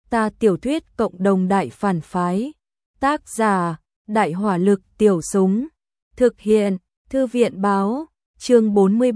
Ta tiểu thuyết cộng đồng đại phản phái. Tác giả, Đại hỏa lực tiểu súng. Thực hiện, Thư viện báo, chương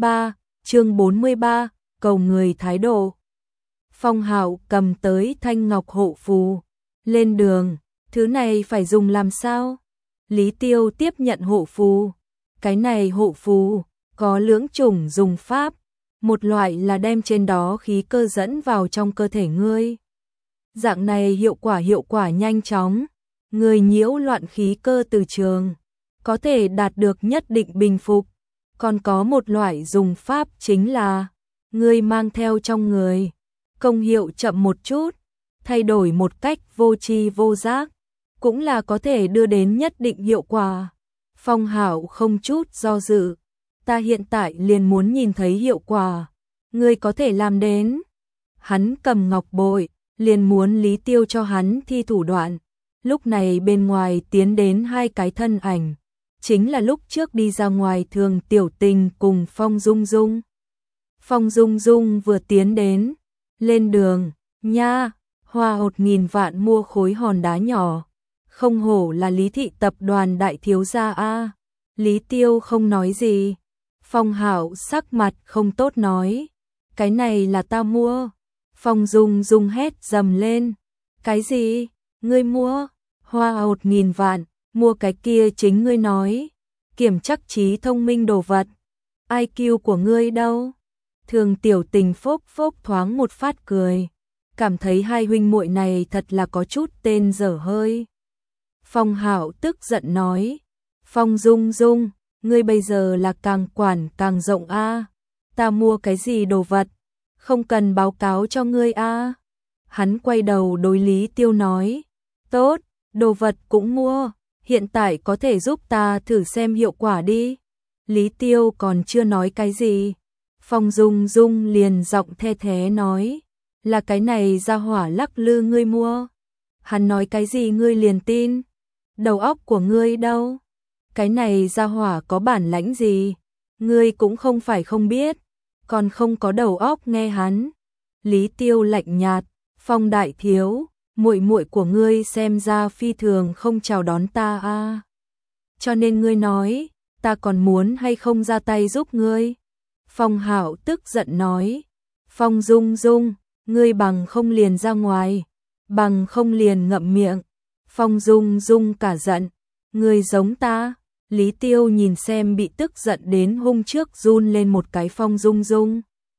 43, cầu người thái độ. Phong Hạo cầm tới thanh ngọc hộ phù. Lên đường, thứ này phải dùng làm sao? Lý Tiêu tiếp nhận hộ phù. Cái này hộ phù, có lưỡng chủng dùng pháp. Một loại là đem trên đó khí cơ dẫn vào trong cơ thể ngươi. Dạng này hiệu quả nhanh chóng. Người nhiễu loạn khí cơ từ trường, có thể đạt được nhất định bình phục. Còn có một loại dùng pháp chính là người mang theo trong người, công hiệu chậm một chút, thay đổi một cách vô tri vô giác, cũng là có thể đưa đến nhất định hiệu quả. Phong Hạo không chút do dự, ta hiện tại liền muốn nhìn thấy hiệu quả, ngươi có thể làm đến. Hắn cầm ngọc bội, liền muốn Lý Tiêu cho hắn thi thủ đoạn. Lúc này bên ngoài tiến đến hai cái thân ảnh, chính là lúc trước đi ra ngoài Thường Tiểu Tình cùng Phong Dung Dung. Phong Dung Dung vừa tiến đến, lên đường, nha, hoa 1.000 vạn mua khối hòn đá nhỏ, không hổ là Lý thị tập đoàn đại thiếu gia a. Lý Tiêu không nói gì, Phong Hạo sắc mặt không tốt nói, cái này là ta mua. Phong Dung Dung hét dầm lên, cái gì, ngươi mua? Hoa 1.000 vạn, mua cái kia chính ngươi nói, kiểm chắc trí thông minh đồ vật. IQ của ngươi đâu? Thường Tiểu Tình phốc phốc thoáng một phát cười, cảm thấy hai huynh muội này thật là có chút tên dở hơi. Phong Hạo tức giận nói, Phong Dung Dung, ngươi bây giờ là càng quản càng rộng a. Ta mua cái gì đồ vật, không cần báo cáo cho ngươi a. Hắn quay đầu đối Lý Tiêu nói, tốt, đồ vật cũng mua, hiện tại có thể giúp ta thử xem hiệu quả đi. Lý Tiêu còn chưa nói cái gì, Phong Dung Dung liền giọng the thế nói, là cái này ra hỏa lắc lư ngươi mua. Hắn nói cái gì ngươi liền tin, đầu óc của ngươi đâu? Cái này ra hỏa có bản lãnh gì, ngươi cũng không phải không biết, còn không có đầu óc nghe hắn. Lý Tiêu lạnh nhạt, Phong đại thiếu, muội muội của ngươi xem ra phi thường không chào đón ta a. Cho nên ngươi nói, ta còn muốn hay không ra tay giúp ngươi? Phong Hạo tức giận nói, Phong Dung Dung, ngươi bằng không liền ra ngoài, bằng không liền ngậm miệng. Phong Dung Dung cả giận, ngươi giống ta. Lý Tiêu nhìn xem bị tức giận đến hung trước run lên một cái Phong Dung Dung.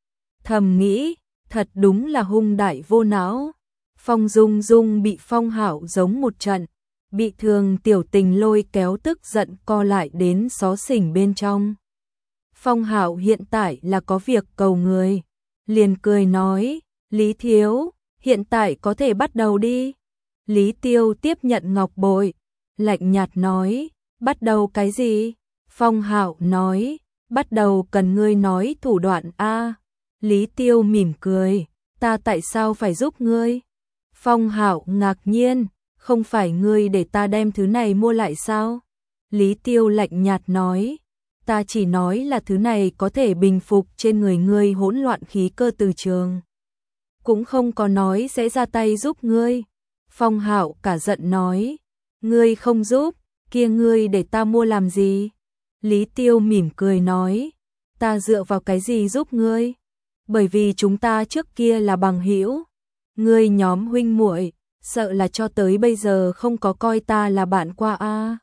Thầm nghĩ, thật đúng là hung đại vô não. Phong Dung Dung bị Phong Hạo giống một trận, bị Thường Tiểu Tình lôi kéo tức giận co lại đến xó xỉnh bên trong. Phong Hạo hiện tại là có việc cầu người, liền cười nói, Lý thiếu, hiện tại có thể bắt đầu đi. Lý Tiêu tiếp nhận ngọc bội, lạnh nhạt nói, bắt đầu cái gì? Phong Hạo nói, bắt đầu cần ngươi nói thủ đoạn a. Lý Tiêu mỉm cười, ta tại sao phải giúp ngươi? Phong Hạo ngạc nhiên, không phải ngươi để ta đem thứ này mua lại sao? Lý Tiêu lạnh nhạt nói, ta chỉ nói là thứ này có thể bình phục trên người ngươi hỗn loạn khí cơ từ trường, cũng không có nói sẽ ra tay giúp ngươi. Phong Hạo cả giận nói, ngươi không giúp, kia ngươi để ta mua làm gì? Lý Tiêu mỉm cười nói, ta dựa vào cái gì giúp ngươi? Bởi vì chúng ta trước kia là bằng hữu. Ngươi nhóm huynh muội, sợ là cho tới bây giờ không có coi ta là bạn qua a.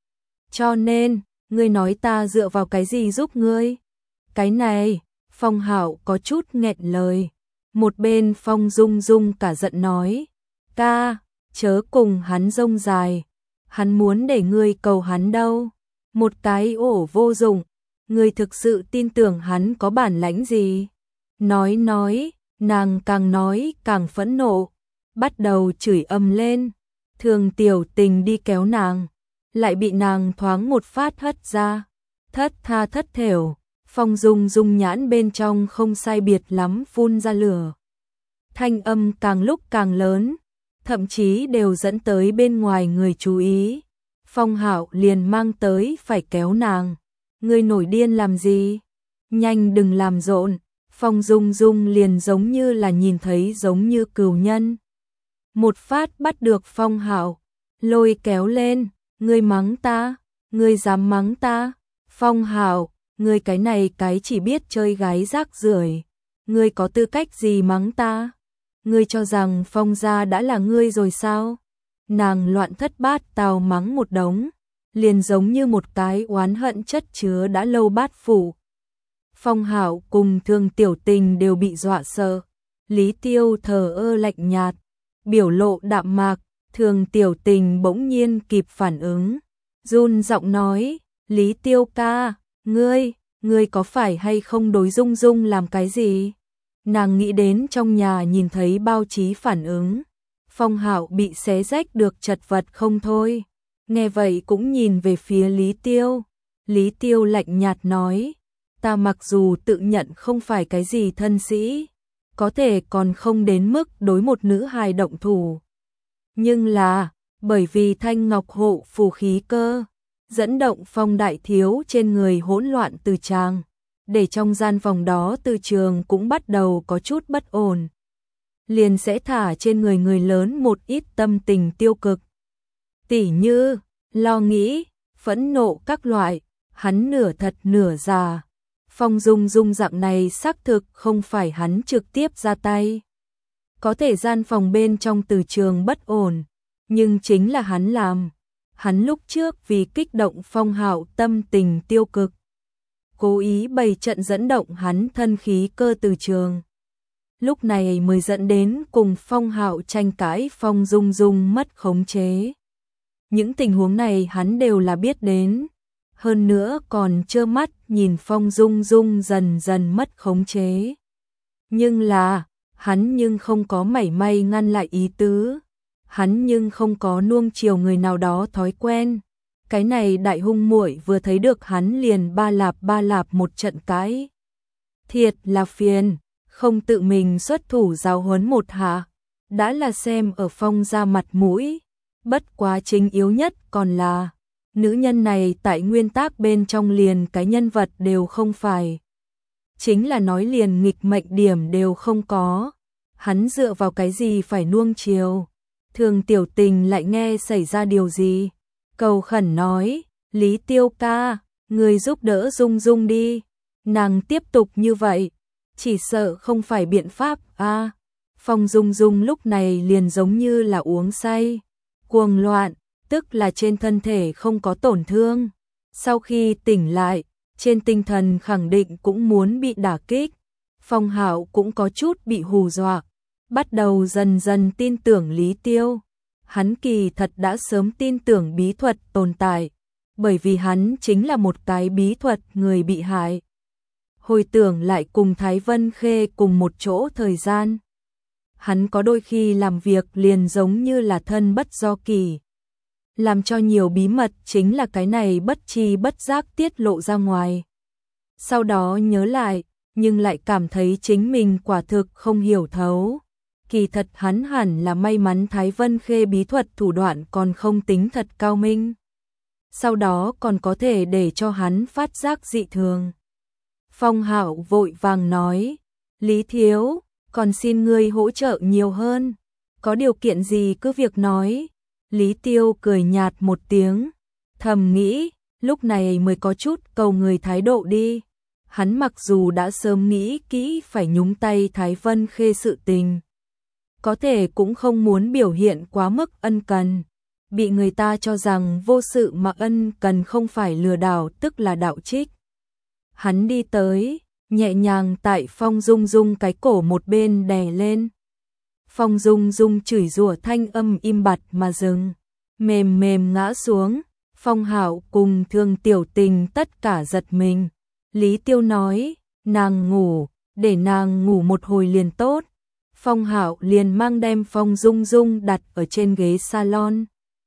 Cho nên, ngươi nói ta dựa vào cái gì giúp ngươi? Cái này, Phong Hạo có chút nghẹn lời. Một bên Phong Dung Dung cả giận nói, ca, chớ cùng hắn rông dài. Hắn muốn để ngươi cầu hắn đâu. Một cái ổ vô dụng, ngươi thực sự tin tưởng hắn có bản lãnh gì? Nói, nàng càng nói càng phẫn nộ, bắt đầu chửi ầm lên. Thường Tiểu Tình đi kéo nàng, lại bị nàng thoáng một phát hất ra, thất tha thất thểu. Phong Dung Dung nhãn bên trong không sai biệt lắm phun ra lửa. Thanh âm càng lúc càng lớn, thậm chí đều dẫn tới bên ngoài người chú ý. Phong Hạo liền mang tới phải kéo nàng. Ngươi nổi điên làm gì? Nhanh đừng làm rộn. Phong Dung Dung liền giống như là nhìn thấy giống như cừu nhân. một phát bắt được Phong Hạo, lôi kéo lên, ngươi mắng ta, ngươi dám mắng ta? Phong Hạo, ngươi cái này cái chỉ biết chơi gái rác rưởi, ngươi có tư cách gì mắng ta? Ngươi cho rằng Phong gia đã là ngươi rồi sao? Nàng loạn thất bát tao mắng một đống, liền giống như một cái oán hận chất chứa đã lâu bát phủ. Phong Hạo cùng Thường Tiểu Tình đều bị dọa sợ. Lý Tiêu thờ ơ lạnh nhạt, biểu lộ đạm mạc. Thường Tiểu Tình bỗng nhiên kịp phản ứng, run giọng nói, Lý Tiêu ca, ngươi có phải hay không đối Dung Dung làm cái gì? Nàng nghĩ đến trong nhà nhìn thấy báo chí phản ứng, Phong Hạo bị xé rách được chật vật không thôi. Nghe vậy cũng nhìn về phía Lý Tiêu. Lý Tiêu lạnh nhạt nói, ta mặc dù tự nhận không phải cái gì thân sĩ, có thể còn không đến mức đối một nữ hài động thủ. Nhưng là, bởi vì Thanh Ngọc hộ phù khí cơ, dẫn động Phong đại thiếu trên người hỗn loạn từ tràng, để trong gian phòng đó từ trường cũng bắt đầu có chút bất ổn. Liền sẽ thả trên người người lớn một ít tâm tình tiêu cực. Tỉ như, lo nghĩ, phẫn nộ các loại, hắn nửa thật nửa giả. Phong Dung Dung dạng này xác thực không phải hắn trực tiếp ra tay. Có thể gian phòng bên trong từ trường bất ổn, nhưng chính là hắn làm. Hắn lúc trước vì kích động Phong Hạo tâm tình tiêu cực, cố ý bày trận dẫn động hắn thân khí cơ từ trường. Lúc này mới dẫn đến cùng Phong Hạo tranh cãi, Phong Dung Dung mất khống chế. Những tình huống này hắn đều là biết đến, hơn nữa còn trơ mắt nhìn Phong Dung Dung dần dần mất khống chế. Nhưng là, hắn nhưng không có mảy may ngăn lại ý tứ, hắn nhưng không có nuông chiều người nào đó thói quen. Cái này đại hung muội vừa thấy được hắn liền ba lạp một trận cãi. Thiệt là phiền, không tự mình xuất thủ giáo huấn một hạ, đã là xem ở Phong gia mặt mũi. Bất quá chính yếu nhất còn là, nữ nhân này tại nguyên tắc bên trong liền cái nhân vật đều không phải. Chính là nói liền nghịch mệnh điểm đều không có. Hắn dựa vào cái gì phải nuông chiều? Thường Tiểu Tình lại nghe xảy ra điều gì, cầu khẩn nói, Lý Tiêu ca, người giúp đỡ Dung Dung đi. Nàng tiếp tục như vậy, chỉ sợ không phải biện pháp a. Phong Dung Dung lúc này liền giống như là uống say, cuồng loạn, tức là trên thân thể không có tổn thương. Sau khi tỉnh lại, trên tinh thần khẳng định cũng muốn bị đả kích. Phong Hạo cũng có chút bị hù dọa, bắt đầu dần dần tin tưởng Lý Tiêu. Hắn kỳ thật đã sớm tin tưởng bí thuật tồn tại, bởi vì hắn chính là một cái bí thuật người bị hại. Hồi tưởng lại cùng Thái Vân Khê cùng một chỗ thời gian, hắn có đôi khi làm việc liền giống như là thân bất do kỳ, làm cho nhiều bí mật chính là cái này bất tri bất giác tiết lộ ra ngoài. Sau đó nhớ lại, nhưng lại cảm thấy chính mình quả thực không hiểu thấu. Kỳ thật hắn hẳn là may mắn Thái Vân Khê bí thuật thủ đoạn còn không tính thật cao minh. Sau đó còn có thể để cho hắn phát giác dị thường. Phong Hạo vội vàng nói, Lý Thiếu, còn xin ngươi hỗ trợ nhiều hơn. Có điều kiện gì cứ việc nói. Lý Tiêu cười nhạt một tiếng, thầm nghĩ, lúc này mới có chút cầu người thái độ đi. Hắn mặc dù đã sớm nghĩ kỹ phải nhúng tay Thái Vân Khê sự tình, có thể cũng không muốn biểu hiện quá mức ân cần, bị người ta cho rằng vô sự mà ân cần không phải lừa đảo tức là đạo trích. Hắn đi tới, nhẹ nhàng tại Phong Dung Dung cái cổ một bên đè lên. Phong Dung Dung chửi rủa thanh âm im bặt mà dừng, mềm mềm ngã xuống. Phong Hạo cùng Thường Tiểu Tình tất cả giật mình. Lý Tiêu nói, nàng ngủ, để nàng ngủ một hồi liền tốt. Phong Hạo liền mang đem Phong Dung Dung đặt ở trên ghế salon.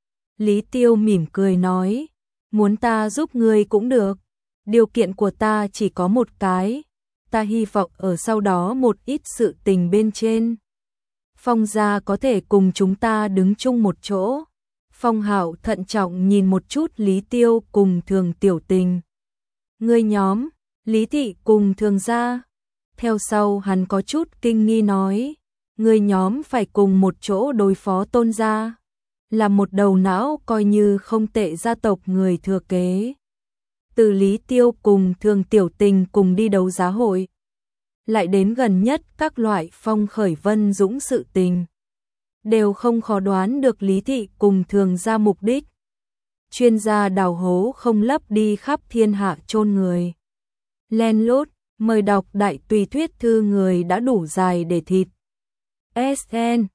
Lý Tiêu mỉm cười nói, muốn ta giúp ngươi cũng được. Điều kiện của ta chỉ có một cái, ta hy vọng ở sau đó một ít sự tình bên trên, Phong gia có thể cùng chúng ta đứng chung một chỗ. Phong Hạo thận trọng nhìn một chút Lý Tiêu cùng Thường Tiểu Tình. Ngươi nhóm, Lý thị cùng Thường gia. Theo sau hắn có chút kinh nghi nói, người nhóm phải cùng một chỗ đối phó Tôn gia, là một đầu não coi như không tệ gia tộc người thừa kế. Từ Lý Tiêu cùng Thường Tiểu Tình cùng đi đấu giá hội, lại đến gần nhất các loại Phong Khởi Vân Dũng sự tình, đều không khó đoán được Lý Thị cùng Thường gia mục đích. Chuyên gia đào hố không lấp đi khắp thiên hạ chôn người. Len lút, mời đọc đại tùy thuyết thư người đã đủ dài để thịt. SN